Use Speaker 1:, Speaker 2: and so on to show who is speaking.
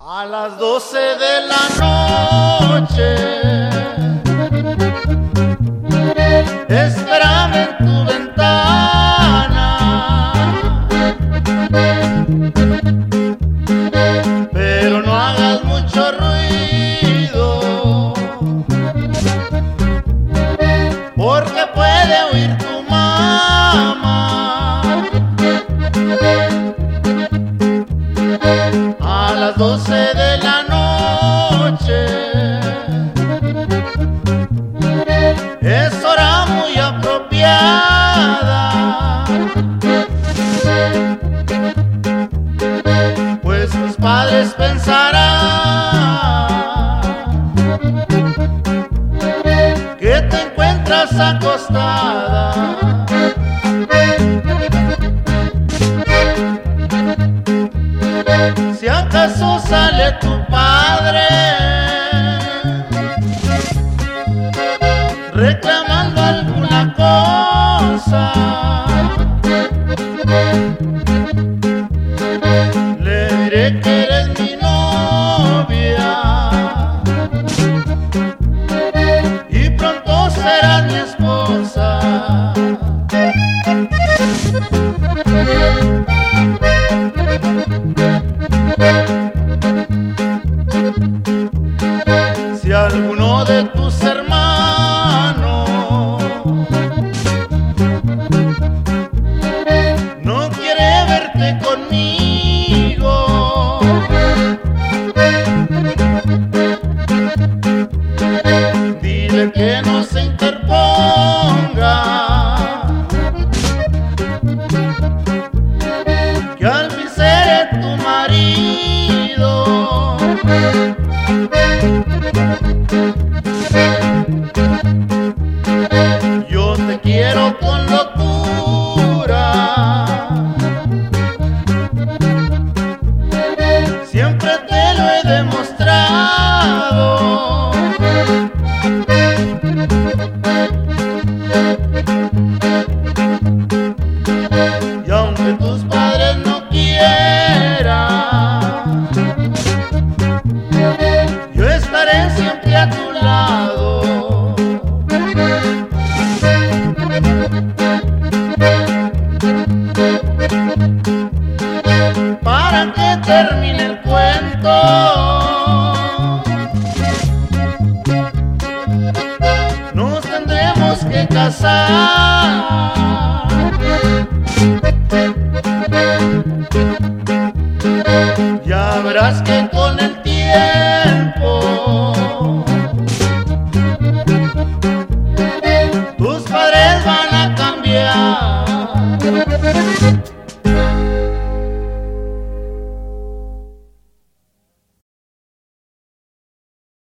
Speaker 1: A las 12 de la noche, espérame en tu ventana, pero no hagas mucho ruido, porque puede oír tu mamá. A las 12 de la noche es hora muy apropiada, pues tus padres pensarán que te encuentras acostada. Si acaso sale tu padre reclamando alguna cosa, le diré que eres mi novia y pronto serás mi esposa. Si alguno de tus hermanos no quiere verte conmigo, dile que no se interponga, que al fin seré tu marido. Yo te quiero con locura, siempre te lo he demostrado. Y aunque tus padres no quieran, yo estaré siempre a tu lado. Para que termine el cuento, nos tendremos que casar. Ya verás que con el tiempo